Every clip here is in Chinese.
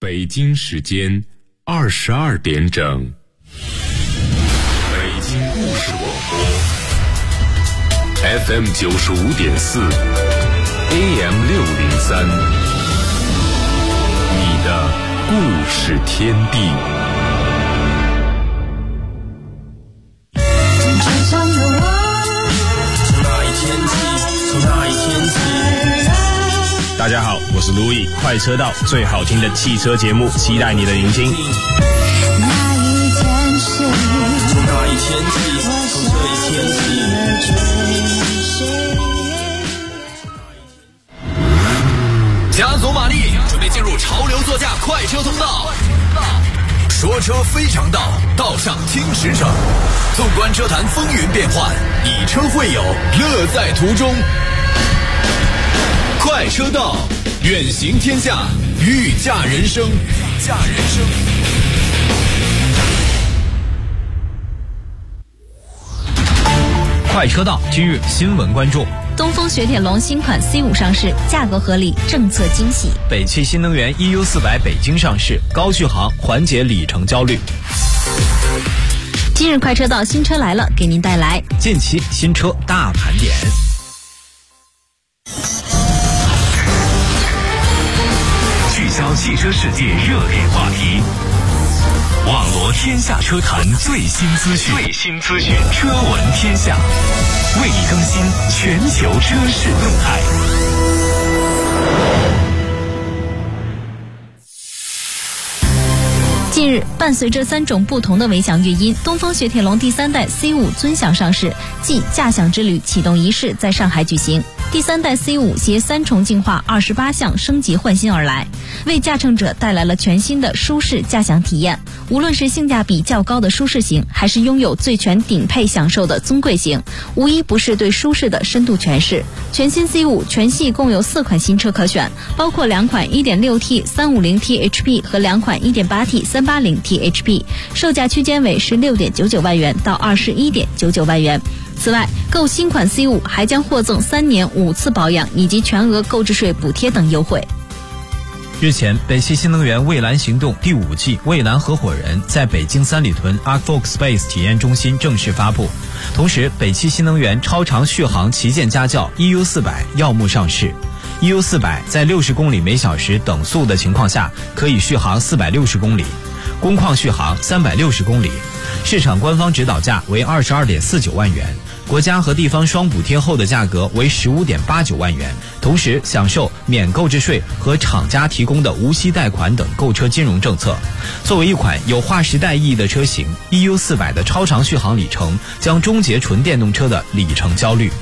北京时间22点整，北京故事广播 FM 95.4 AM 603，你的故事天地。 大家好，我是路易，快车道最好听的汽车节目，期待你的聆听。 那一天起，从那一天起，从这一天起，加足马力，准备进入潮流座驾快车通道。说车非常道，道上听驰骋。纵观车坛风云变幻，以车会友，乐在途中。快车道，远行天下，御驾人生，御驾人生。 快车道今日新闻关注： 东风雪铁龙新款 C5 上市，价格合理，政策惊喜； 北汽新能源 EU400 北京上市，高续航缓解里程焦虑。 今日快车道新车来了，给您带来近期新车大盘点。 聚焦汽车世界热点话题，网罗天下车坛最新资讯，车闻天下，为你更新全球车市动态。 近日，伴随着3种不同的尾响乐音，东风雪铁龙第3代 C5 尊享上市，即驾享之旅启动仪式在上海举行。第3代 C5 携3重进化28项升级换新而来，为驾乘者带来了全新的舒适驾享体验。无论是性价比较高的舒适型，还是拥有最全顶配享受的尊贵型，无一不是对舒适的深度诠释。全新 C5 全系共有4款新车可选，包括2款 1.6T 350T HP 和2款 1.8T 380T HP， 售价区间为16.99万元到21.99万元。此外，购新款 C5 还将获赠3年5次保养以及全额购置税补贴等优惠。 日前，北汽新能源蔚蓝行动第5季蔚蓝合伙人在北京三里屯 Arcfox Space 体验中心正式发布。同时，北汽新能源超长续航旗舰家轿 EU400 耀目上市。EU400 在60公里每小时等速的情况下，可以续航460公里，工况续航360公里。市场官方指导价为22.49万元，国家和地方双补贴后的价格为15.89万元，同时享受免购置税和厂家提供的无息贷款等购车金融政策。作为一款有划时代意义的车型， EU400 的超长续航里程将终结纯电动车的里程焦虑。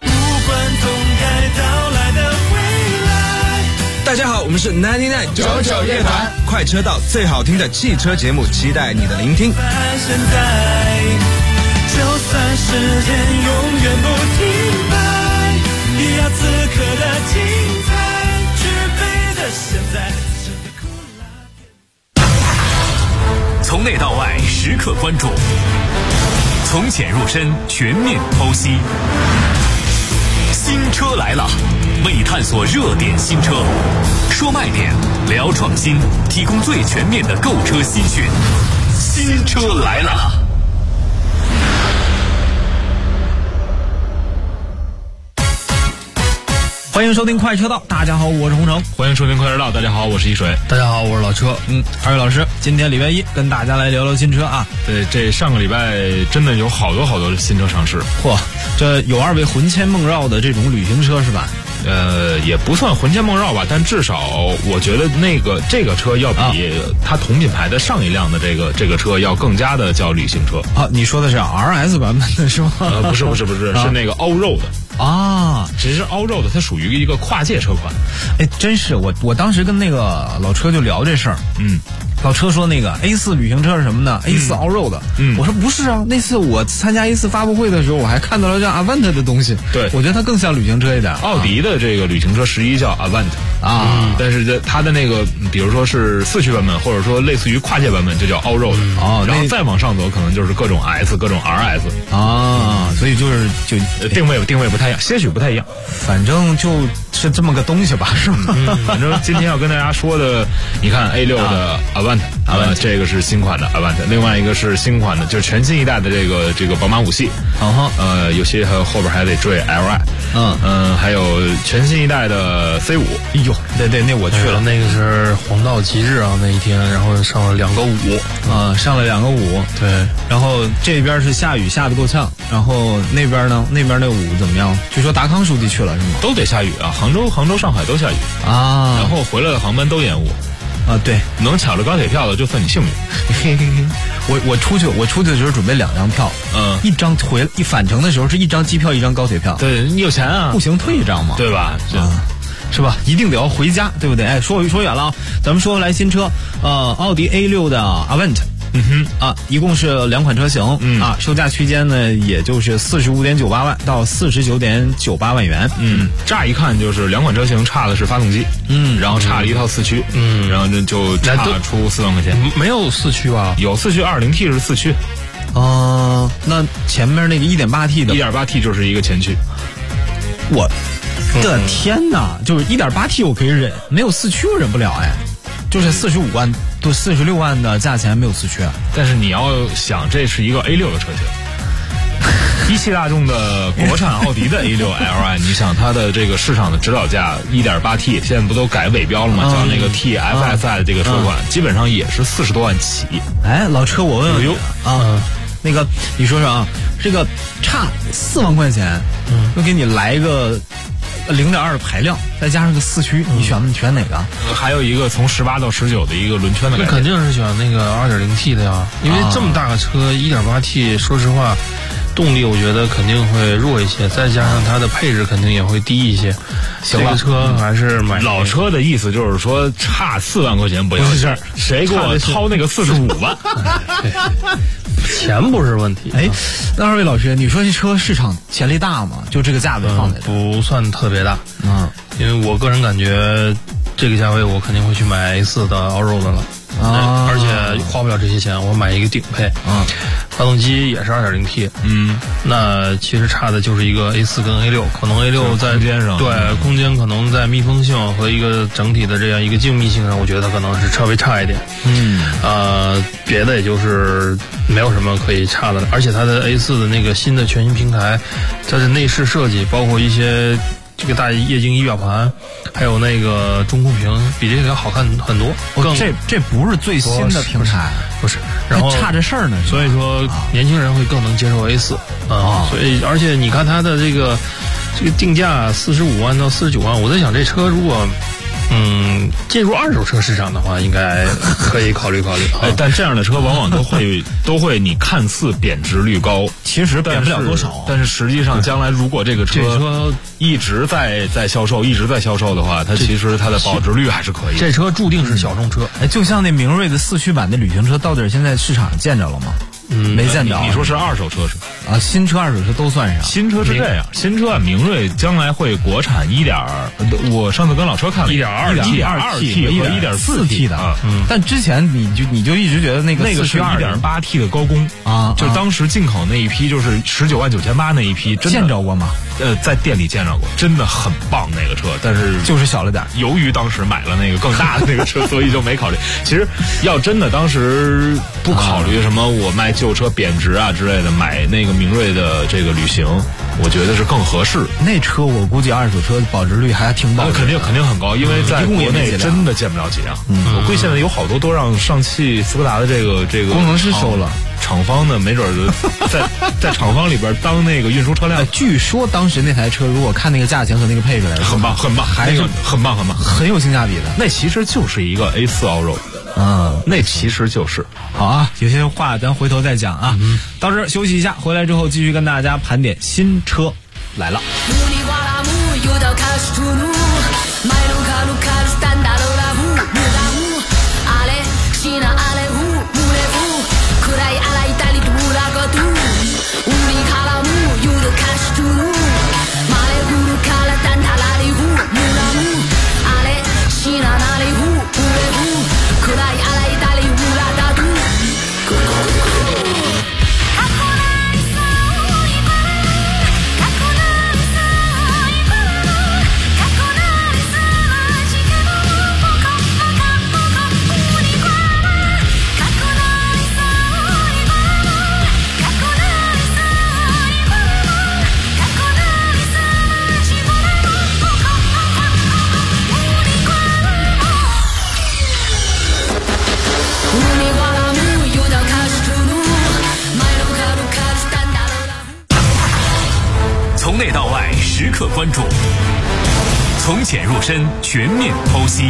大家好，我们是99乐团，快车道最好听的汽车节目，期待你的聆听。 现在就算时间永远不停摆，也要此刻的精彩，举杯的现在。 从内到外时刻关注，从浅入深全面剖析。新车来了，为你探索热点新车，说卖点，聊创新，提供最全面的购车新讯。新车来了。 欢迎收听快车道，大家好，我是洪城。 欢迎收听快车道，大家好，我是一水。 大家好，我是老车。 二位老师，今天礼拜一跟大家来聊聊新车啊。 对，这上个礼拜真的有好多新车上市。 嚯，这有2位魂牵梦绕的这种旅行车是吧？ 也不算魂牵梦绕吧，但至少我觉得这个车要比它同品牌的上一辆的这个车要更加的叫旅行车。 啊，你说的是 RS 版本的是吗？ 不是，是那个 Allroad 啊， 只是 Allroad 它属于一个跨界车款。 哎，真是我当时跟那个老车就聊这事儿。老车说那个 A4 旅行车是什么呢？A4 Allroad。我说不是啊，那次我参加A4 发布会的时候，我还看到了叫 Avant 的东西。 对， 我觉得它更像旅行车一点。 奥迪的这个旅行车11叫 Avant 啊，但是它的那个，比如说是4驱版本，或者说类似于跨界版本，就叫 Allroad。然后再往上走，可能就是各种 S、各种 RS 啊，所以就定位不太一样，些许不太一样， 反正就是这么个东西吧，是吧？ 反正今天要跟大家说的，你看 A6 的 Avant， 这个是新款的 Avant， 另外一个是新款的，就是全新一代的这个宝马5系，有些后边还得缀 Li， 还有全新一代的 C5， 哎呦，对，那我去了， 那个是黄道吉日啊，那一天，然后上了2个5， 上了2个5， 对， 然后这边是下雨下得够呛，然后那边呢，那边那5怎么样？据说达康书记去了是吗？ 都得下雨啊，杭州、上海都下雨啊， 然后回来的航班都延误啊，对， 能抢着高铁票的就算你幸运。 我出去的时候准备2张票，一张返程的时候是1张机票1张高铁票， 对你有钱啊， 不行退1张嘛， 对吧？ 是吧？一定得要回家，对不对？哎，说远了啊，咱们说回来新车，奥迪 A6 的 Avant。一共是2款车型，售价区间呢，也就是45.98万到49.98万元。 乍一看就是2款车型差的是发动机，然后差了一套4驱，然后就差出4万块钱。 没有4驱吧？ 有4驱，2.0T 是4驱。 那前面那个 1.8T 的 1.8T 就是一个前驱。 我的天哪，就是 1.8T 我可以忍，没有4驱我忍不了哎。就是45万多46万的价钱没有4驱啊， 但是你要想这是一个 A6 的车型，一汽大众的国产奥迪的 A6 Li， 你想它的这个市场的指导价 1.8T 现在不都改尾标了吗？叫那个 TFSI 的这个车款，基本上也是40多万起。 哎，老车我问问你那个你说啊，这个差4万块钱，又给你来一个0.2的排量，再加上个4驱，你选哪个？ 还有一个从18到19的一个轮圈的改变， 那肯定是选那个2.0T 的呀，因为这么大个车1.8T，说实话，动力我觉得肯定会弱一些，再加上它的配置肯定也会低一些。这个车还是买老车的意思就是说差4万块钱不要紧，谁给我掏那个45万？ 钱不是问题。 哎，那2位老师，你说这车市场潜力大吗？就这个价位放在这不算特别大。因为我个人感觉这个价位我肯定会去买 A4 的 Allroad 了。而且花不了这些钱，我买一个顶配。发动机也是2.0T。那其实差的就是一个 A4 跟 A6， 可能 A6 在空间上， 对空间可能在密封性和一个整体的这样一个静谧性上，我觉得可能是稍微差一点。别的也就是没有什么可以差的，而且它的 A4 的那个新的全新平台，它的内饰设计，包括一些这个大液晶仪表盘，还有那个中控屏，比这个要好看很多。 这不是最新的平台， 不是，然后差这事儿呢。 所以说年轻人会更能接受 A4 所以而且你看它的这个定价45万到49万，我在想这车如果进入二手车市场的话，应该可以考虑考虑。 但这样的车往往都会你看似贬值率高， 其实贬不了多少。 但是实际上，将来如果这个车一直在销售的话，它其实它的保值率还是可以。 这车注定是小众车。 就像那明锐的4驱版的旅行车，到底现在市场上见着了吗？没见着。 你说是二手车是啊，新车二手车都算上。 新车是这样，新车明锐将来会国产我上次跟老车看了 1.2T 和 1.4T 的但之前你就一直觉得那个是 1.8T 的高功就是当时进口那一批，就是19万9800那一批， 见着过吗？ 在店里见着过，真的很棒那个车，但是就是小了点。 由于当时买了那个更大的那个车，所以就没考虑。其实要真的当时不考虑什么我卖旧车贬值啊之类的，买那个明锐的这个旅行，我觉得是更合适。 那车我估计二手车保值率还挺高， 肯定很高，因为在国内真的见不了几辆。我估计现在有好多都让上汽斯柯达的这个工程师收了。 厂方的没准在厂方里边当那个运输车辆。 据说当时那台车如果看那个价钱和那个配置来说， 很棒，还是很棒， 很有性价比的。 那其实就是一个 A4 Allroad，那其实就是好啊。有些话咱回头再讲啊。到这儿休息一下，回来之后继续跟大家盘点新车来了。 时刻关注，从浅入深，全面剖析。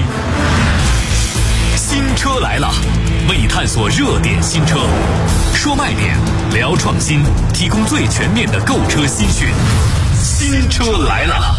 新车来了，为探索热点新车，说卖点，聊创新，提供最全面的购车资讯。新车来了。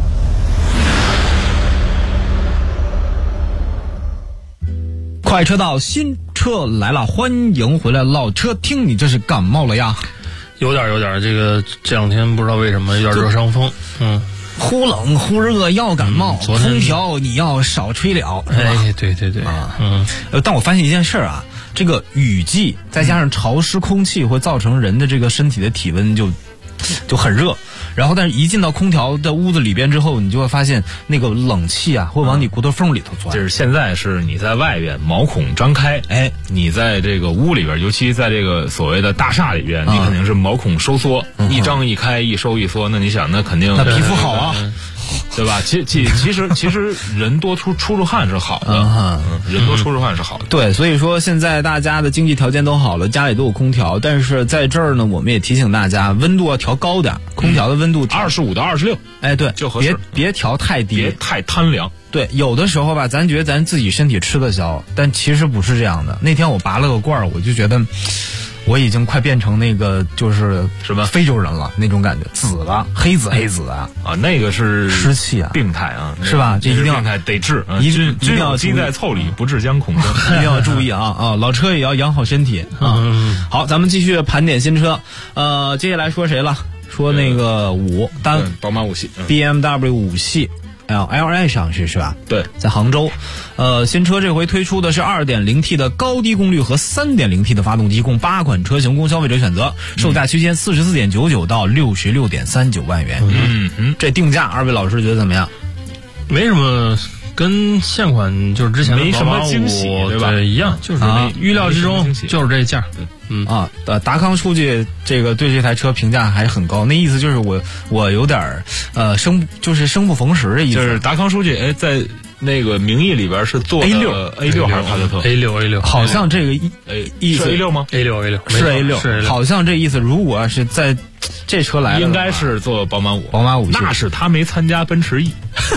快车道，新车来了，欢迎回来，老车听你这是感冒了呀？ 有点，这两天不知道为什么有点热伤风， 忽冷忽热要感冒，空调你要少吹了，是吧？ 哎，对啊，但我发现一件事啊，这个雨季再加上潮湿空气会造成人的这个身体的体温就很热，然后但是一进到空调的屋子里边之后，你就会发现那个冷气啊会往你骨头缝里头钻。 就是现在是你在外边毛孔张开，你在这个屋里边，尤其在这个所谓的大厦里边，你肯定是毛孔收缩，一张一开，一收一缩，那你想那肯定那皮肤好啊。 对吧？其实人多出汗是好的，人多出汗是好的。 对，所以说现在大家的经济条件都好了，家里都有空调，但是在这儿呢，我们也提醒大家，温度要调高点，空调的温度 25到26， 哎，对， 就合适， 别调太低， 别太贪凉。 对，有的时候吧，咱觉得咱自己身体吃得消，但其实不是这样的。那天我拔了个罐，我就觉得我已经快变成那个就是什么非洲人了那种感觉，紫了，黑紫的啊， 那个是湿气啊， 病态啊， 是吧？这一定要病态得治， 一定要鸡在凑里，不治将恐增， 一定要注意啊！老车也要养好身体啊。好，咱们继续盘点新车，接下来说谁了？说那个宝马5系 ，BMW 5系。LI 上市是吧？ 对， 在杭州。新车这回推出的是 2.0T 的高低功率和 3.0T 的发动机，共8款车型供消费者选择，售价区间44.99到66.39万元。这定价，二位老师觉得怎么样？ 没什么，跟现款就是之前的没什么惊喜，对吧？ 一样，就是预料之中，就是这价。 达康书记这个对这台车评价还是很高，那意思就是我有点生不逢时的意思。 就是达康书记在那个名义里边是做 A6 还是帕萨特 ？A6， 好像这个意思是 A6 吗 ？A6 是 A6，好像这意思。如果是在这车来了， 应该是做宝马 5， 那是他没参加奔驰 E。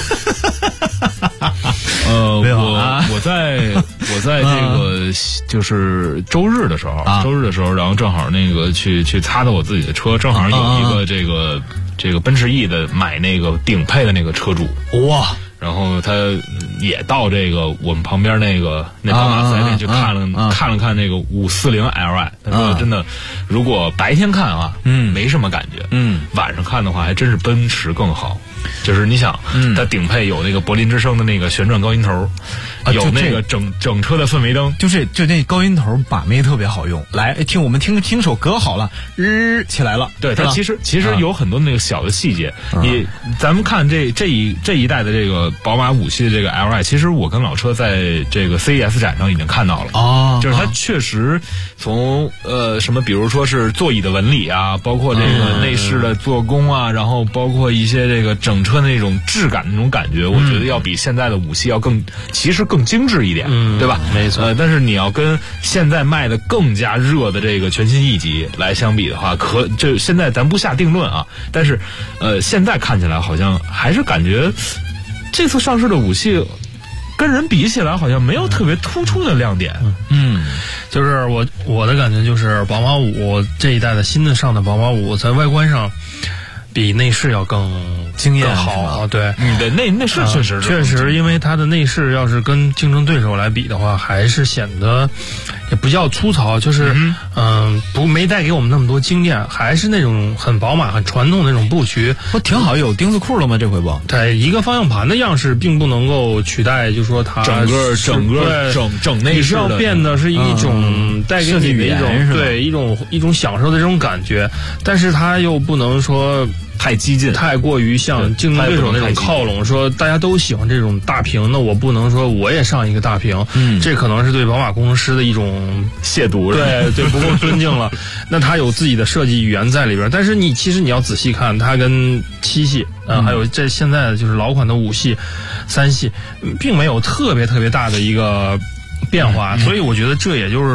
我在这个就是周日的时候，然后正好那个去擦擦我自己的车，正好有一个这个奔驰 E 的买那个顶配的那个车主哇。然后他也到这个我们旁边那宝马4S店去看了看那个540 Li， 他说真的，如果白天看啊，没什么感觉，晚上看的话还真是奔驰更好。就是你想，它顶配有那个柏林之声的那个旋转高音头，有那个整车的氛围灯， 就那高音头把妹特别好用。来，我们听首歌好了，起来了。 对，它其实有很多那个小的细节。咱们看这一代的这个宝马5系的这个 Li， 其实我跟老车在这个 CES 展上已经看到了就是它确实从什么，比如说是座椅的纹理啊，包括这个内饰的做工啊，然后包括一些这个整车的那种质感的那种感觉，我觉得要比现在的5系要其实更精致一点，对吧？ 没错。 但是你要跟现在卖的更加热的这个全新 E 级来相比的话，这现在咱不下定论啊，但是现在看起来好像还是感觉这次上市的5系跟人比起来好像没有特别突出的亮点。 就是我的感觉就是宝马5这一代的新的上的宝马5在外观上比内饰要更惊艳好，对， 对，内饰确实，因为它的内饰要是跟竞争对手来比的话，还是显得也不叫粗糙，就是没带给我们那么多惊艳，还是那种很宝马、很传统的那种布局。 不挺好？有钉子裤了吗？这回不？ 对，一个方向盘的样式并不能够取代，就说它整内饰你是要变的是一种带给你的一种对一种享受的这种感觉，但是它又不能说太激进， 太过于像竞争对手那种靠拢，说大家都喜欢这种大屏，那我不能说我也上一个大屏，这可能是对宝马工程师的一种亵渎， 对，不够尊敬了。那它有自己的设计语言在里边，但是其实你要仔细看，它跟7系还有这现在的就是老款的5系、3系，并没有特别大的一个变化，所以我觉得这也就是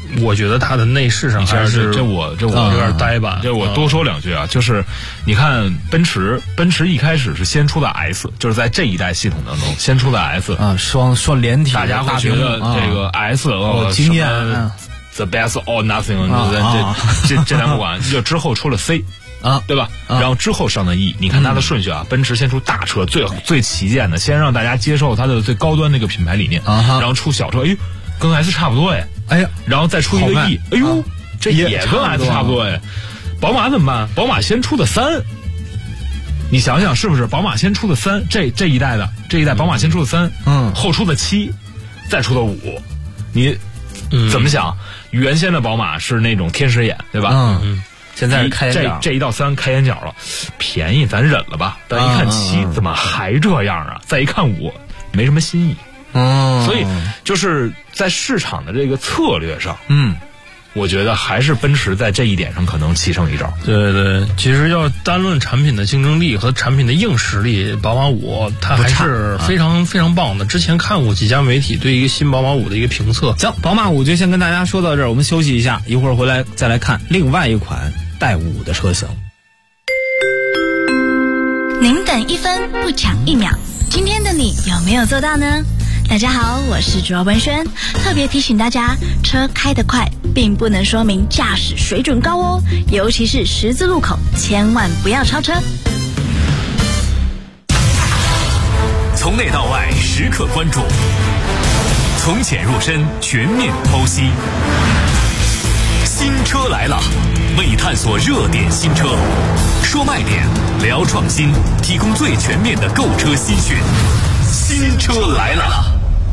我觉得它的内饰上还是这我有点呆板。 这我多说两句啊，就是你看奔驰一开始是先出的 S， 就是在这一代系统当中先出的 S 啊，双联体， 大家会觉得这个 S 惊艳 ，the best or nothing， 这咱不管，就之后出了 C。对吧？然后之后上的 E， 你看它的顺序啊，奔驰先出大车，最旗舰的，先让大家接受它的最高端那个品牌理念，然后出小车，哎呦，跟 S 差不多哎呀，然后再出一个 E， 哎呦，这也跟 S 差不多哎。宝马怎么办？宝马先出的3，你想想是不是？宝马先出的3，这一代宝马先出的3，后出的7，再出的5，你怎么想？原先的宝马是那种天使眼，对吧？ 现在是开眼角， 这一到3开眼角了，便宜咱忍了吧。但一看7，怎么还这样啊？再一看5，没什么新意。所以就是在市场的这个策略上，我觉得还是奔驰在这一点上可能棋胜一招。 对对，其实要单论产品的竞争力和产品的硬实力，宝马5它还是非常非常棒的。之前看过几家媒体对一个新宝马5的一个评测。 行，宝马5就先跟大家说到这儿，我们休息一下，一会儿回来再来看另外一款带5的车型。 您等1分不抢1秒，今天的你有没有做到呢？大家好，我是主要文轩，特别提醒大家，车开得快并不能说明驾驶水准高哦，尤其是十字路口，千万不要超车。 从内到外时刻关注，从浅入深全面剖析。新车来了，为你探索热点新车，说卖点，聊创新，提供最全面的购车新讯。新车来了。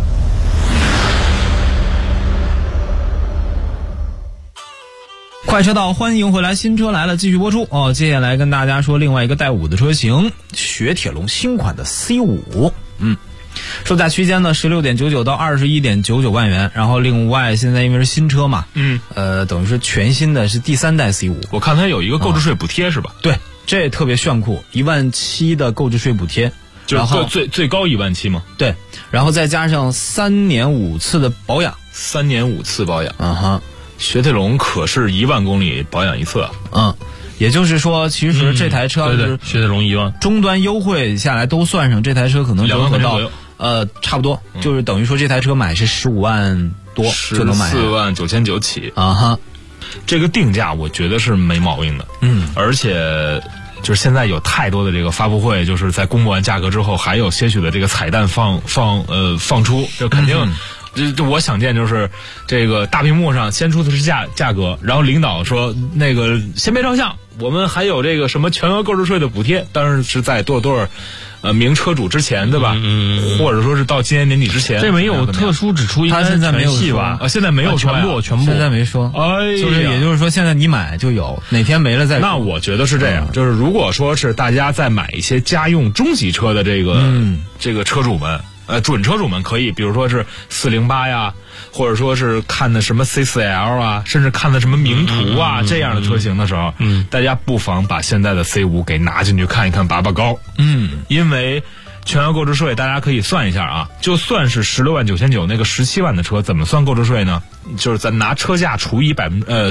快车道，欢迎回来，新车来了，继续播出哦。接下来跟大家说另外一个带5的车型，雪铁龙新款的 C5。售价区间呢16.99到21.99万元，然后另外现在因为是新车嘛，等于是全新的是第3代 C5。 我看它有一个购置税补贴是吧？ 对，这特别炫酷，17000的购置税补贴。 就是最高17000嘛， 对，然后再加上3年5次的保养 ，3年5次保养，雪铁龙可是1万公里保养1次， 也就是说，其实这台车对雪铁龙1万终端优惠下来都算上，这台车可能折合到差不多，就是等于说这台车买是15万多就能买 ，14.99万起这个定价我觉得是没毛病的，而且。就是现在有太多的这个发布会，就是在公布完价格之后，还有些许的这个彩蛋放出，就肯定，就我想见就是这个大屏幕上先出的是价格，然后领导说那个先别照相，我们还有这个什么全额购置税的补贴，当然是在多少名车主之前，对吧？或者说是到今年年底之前。 这没有特殊指出， 他现在没有说吧？ 现在没有全部， 现在没说。就是也就是说，现在你买就有，哪天没了再说。 那我觉得是这样，就是如果说是大家在买一些家用中级车的这个车主们。准车主们可以，比如说是408呀，或者说是看的什么 C4L 啊，甚至看的什么名图啊这样的车型的时候，大家不妨把现在的 C5 给拿进去看一看，拔拔高。因为全额购置税大家可以算一下啊，就算是16.99万那个17万的车，怎么算购置税呢？就是咱拿车价乘以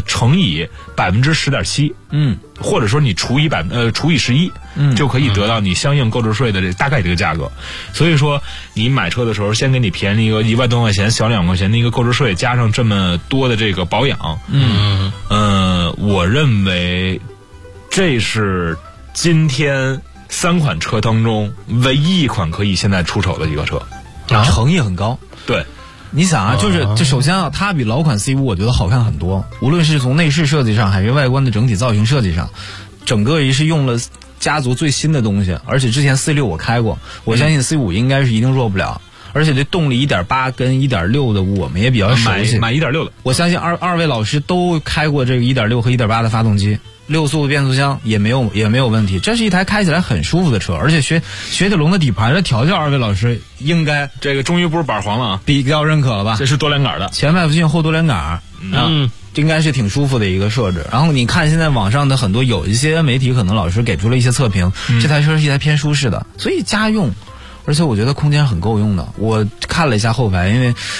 10.7%，或者说你除以11，就可以得到你相应购置税的大概这个价格。所以说你买车的时候，先给你便宜一个1万多块钱，小2万块钱的一个购置税，加上这么多的这个保养，我认为这是今天3款车当中唯一一款可以现在出手的一个车， 诚意很高。 对。 你想啊，就首先啊，它比老款 C5 我觉得好看很多，无论是从内饰设计上还是外观的整体造型设计上，整个也是用了家族最新的东西。而且之前 C6 我开过，我相信 C5 应该是一定弱不了。而且这动力 1.8 跟 1.6 的我们也比较熟悉， 买1.6的， 我相信二位老师都开过这个 1.6 和 1.8 的发动机，6速变速箱也没有问题。这是一台开起来很舒服的车，而且雪铁龙的底盘的调教，二位老师应该这个终于不是板黄了啊， 比较认可了吧？ 这是多连杆的， 前麦弗逊后多连杆，应该是挺舒服的一个设置。然后你看现在网上的很多有一些媒体可能老师给出了一些测评，这台车是一台偏舒适的，所以家用。而且我觉得空间很够用的，我看了一下后排，因为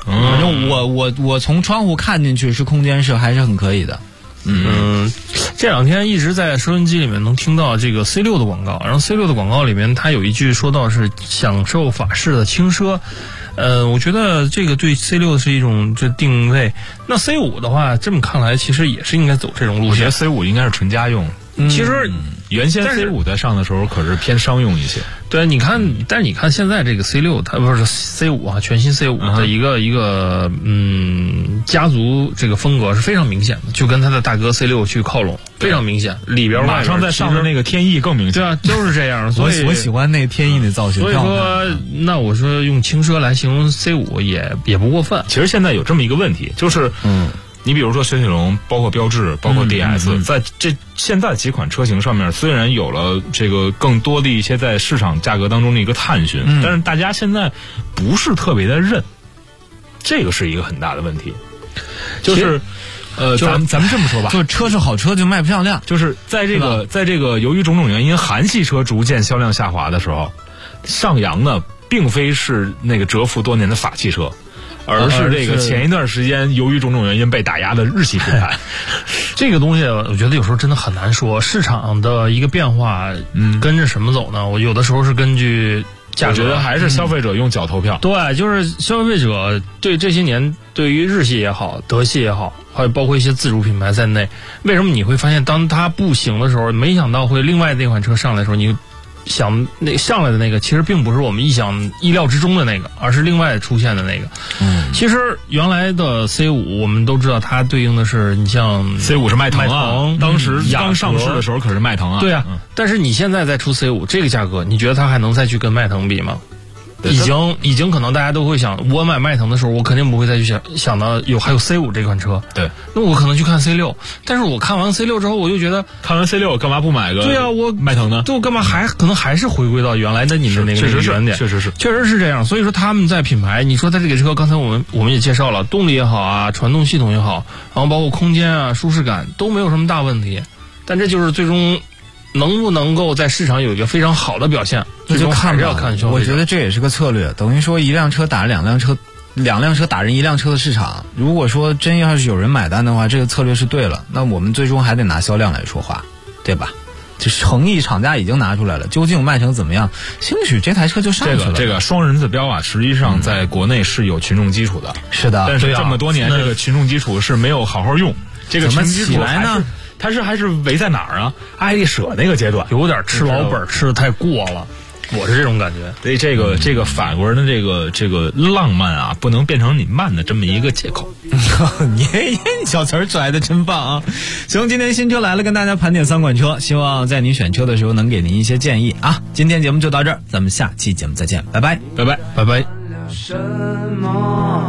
反正我从窗户看进去是空间是还是很可以的。 这两天一直在收音机里面能听到这个 C6 的广告，然后 C6 的广告里面它有一句说到是享受法式的轻奢。我觉得这个对 C6 是一种这定位。那 C5 的话，这么看来其实也是应该走这种路线。 我觉得 C5 应该是纯家用。 其实原先 C5 在上的时候可是偏商用一些。 对，你看，但是你看现在这个 C6，它不是 C5 啊，全新 C5 的一个家族这个风格是非常明显的，就跟它的大哥 C6 去靠拢，非常明显。里边马上在上的那个天翼更明显。 对啊，就是这样。所以我喜欢那天翼的造型。 所以说，那我说用轻奢来形容 C5 也不过分。 其实现在有这么一个问题，就是你比如说雪铁龙，包括标致，包括 DS，在这现在几款车型上面，虽然有了这个更多的一些在市场价格当中的一个探寻，但是大家现在不是特别的认，这个是一个很大的问题。就是咱们这么说吧， 就是车是好车就卖不上量， 就是在这个由于种种原因，韩系车逐渐销量下滑的时候，上扬的并非是那个蛰伏多年的法系车。而是这个前一段时间由于种种原因被打压的日系品牌， 这个东西我觉得有时候真的很难说。市场的一个变化，跟着什么走呢？我有的时候是根据价格， 我觉得还是消费者用脚投票。 对，就是消费者对这些年对于日系也好，德系也好，还有包括一些自主品牌在内，为什么你会发现当它不行的时候，没想到会另外那款车上来的时候，你想那上来的那个其实并不是我们意料之中的那个，而是另外出现的那个。其实原来的 C5 我们都知道它对应的是你像 C5 是迈腾啊，当时刚上市的时候可是迈腾啊。 对啊，但是你现在再出 C5 这个价格，你觉得它还能再去跟迈腾比吗？已经可能大家都会想，我买迈腾的时候，我肯定不会再去想到还有 C5 这款车。 对， 那我可能去看 C6，但是我看完 C6 之后，我就觉得看完 C6 干嘛不买个？ 对啊，我迈腾呢？ 对，我干嘛可能还是回归到原来的你们那个原点？ 确实是这样。所以说他们在品牌，你说它这个车，刚才我们也介绍了，动力也好啊，传动系统也好，然后包括空间啊、舒适感都没有什么大问题，但这就是最终能不能够在市场有一个非常好的表现， 那就看要看消费者。 我觉得这也是个策略，等于说一辆车打两辆车，两辆车打人一辆车的市场。如果说真要是有人买单的话，这个策略是对了，那我们最终还得拿销量来说话，对吧？就是诚意厂家已经拿出来了，究竟卖成怎么样？兴许这台车就上去了。 这个双人字标啊，实际上在国内是有群众基础的。 是的， 但是这么多年这个群众基础是没有好好用。这个群众基础来呢？ 它还是围在哪儿啊？爱丽舍那个阶段， 有点吃老本吃的太过了。我是这种感觉。 所以这个法国人的这个浪漫啊，不能变成你慢的这么一个借口。 你小词儿拽的真棒啊！行，今天新车来了，跟大家盘点3款车，希望在您选车的时候能给您一些建议啊。今天节目就到这儿，咱们下期节目再见，拜拜， 拜拜， 拜拜。 什么？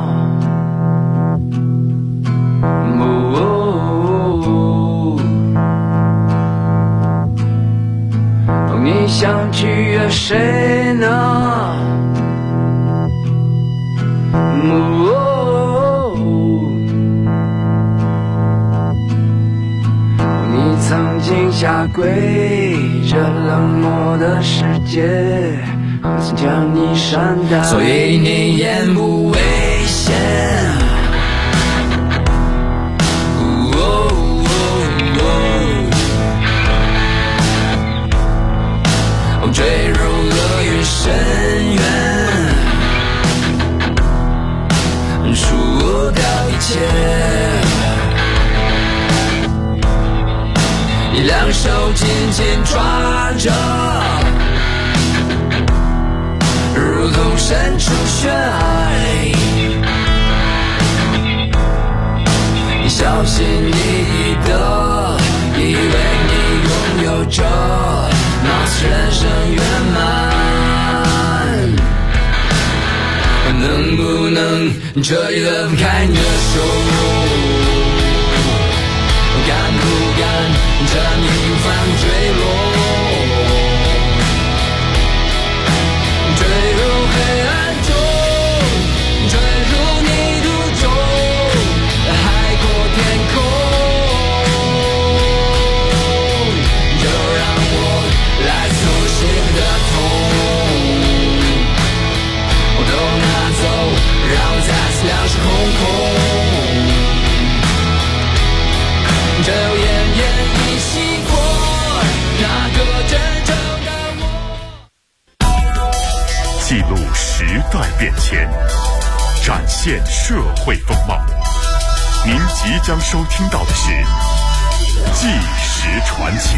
你想取悦谁呢？你曾经下跪，这冷漠的世界好像将你善待，所以你言不危险。坠入厄运深渊，输掉一切，一两手紧紧抓着，如同身处悬崖，你小心翼翼的以为你拥有着貌似人生圆满，能不能彻底的放开你的手？敢不敢这逆反坠落？坠入黑暗中，坠入泥土中，海阔天空。来苏醒的痛，我都拿走，让我再次亮记录时代变迁，展现社会风貌。您即将收听到的是《纪实传奇》。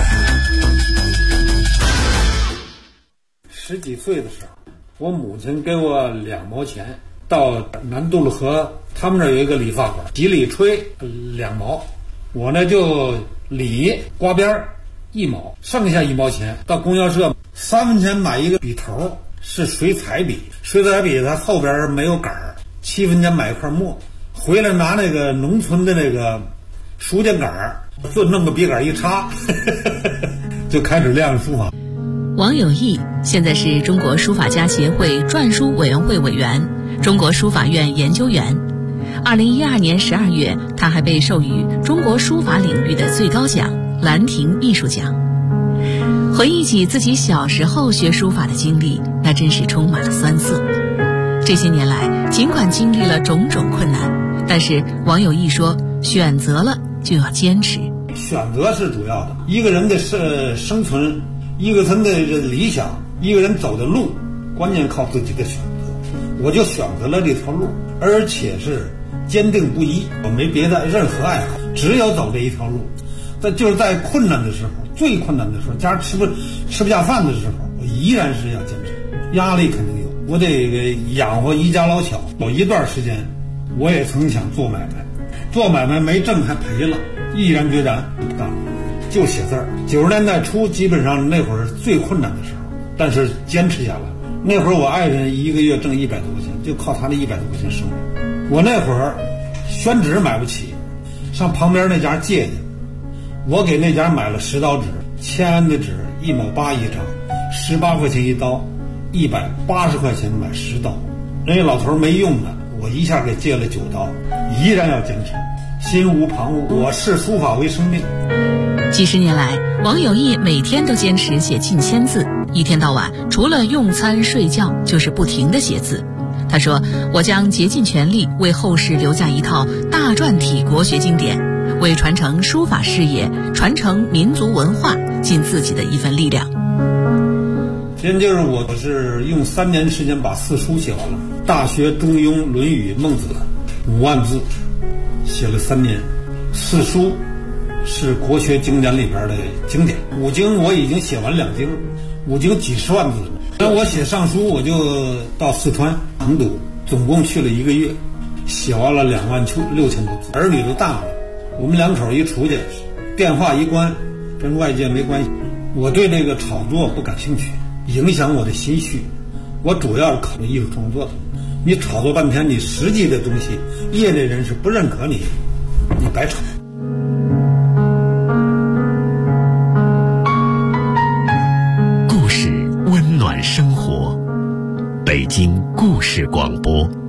10几岁的时候，我母亲给我2毛钱，到南渡路河他们那儿有一个理发馆，洗理吹2毛，我呢就理刮边1毛，剩下1毛钱到供销社3分钱买一个笔头，是水彩笔，水彩笔它后边没有杆儿，7分钱买一块墨，回来拿那个农村的那个书架杆儿，就弄个笔杆一插就开始练书法。 王有义现在是中国书法家协会篆书委员会委员、中国书法院研究员。2012年12月，他还被授予中国书法领域的最高奖兰亭艺术奖。回忆起自己小时候学书法的经历，那真是充满了酸涩。这些年来，尽管经历了种种困难，但是王有义说，选择了就要坚持。 选择是主要的，一个人的生存，一个人的理想，一个人走的路，关键靠自己的选择。我就选择了这条路，而且是坚定不移，我没别的任何爱好，只有走这一条路。就是在困难的时候，最困难的时候，家吃不下饭的时候，我依然是要坚持。压力肯定有，我得养活一家老小。有一段时间，我也曾想做买卖，做买卖没挣还赔了，毅然决然不干了，就写字儿。90年代初，基本上那会儿最困难的时候，但是坚持下来。那会儿我爱人一个月挣100多块钱，就靠他那100多块钱生活。我那会儿宣纸买不起，上旁边那家借去。我给那家买了10刀纸，签安的纸1毛8一张，18块钱一刀，180块钱买10刀。人家老头没用的，我一下给借了9刀，依然要坚持，心无旁骛。我视书法为生命。 几十年来，王有义每天都坚持写近1000字，一天到晚除了用餐睡觉，就是不停地写字。他说：“我将竭尽全力为后世留下一套大篆体国学经典，为传承书法事业、传承民族文化尽自己的一份力量。” 今天就是我是用3年时间把4书写完了，《大学》《中庸》《论语》《孟子》5万字，写了3年。4书是国学经典里边的经典，5经我已经写完2经，5经几十万字。那我写上书，我就到四川成都，总共去了1个月，写完了26000多字。儿女都大了，我们2口一出去，电话一关，跟外界没关系。我对这个炒作不感兴趣，影响我的心绪。我主要是考虑艺术创作的。你炒作半天，你实际的东西，业内人士不认可你，你白炒。 故事温暖生活，北京故事广播。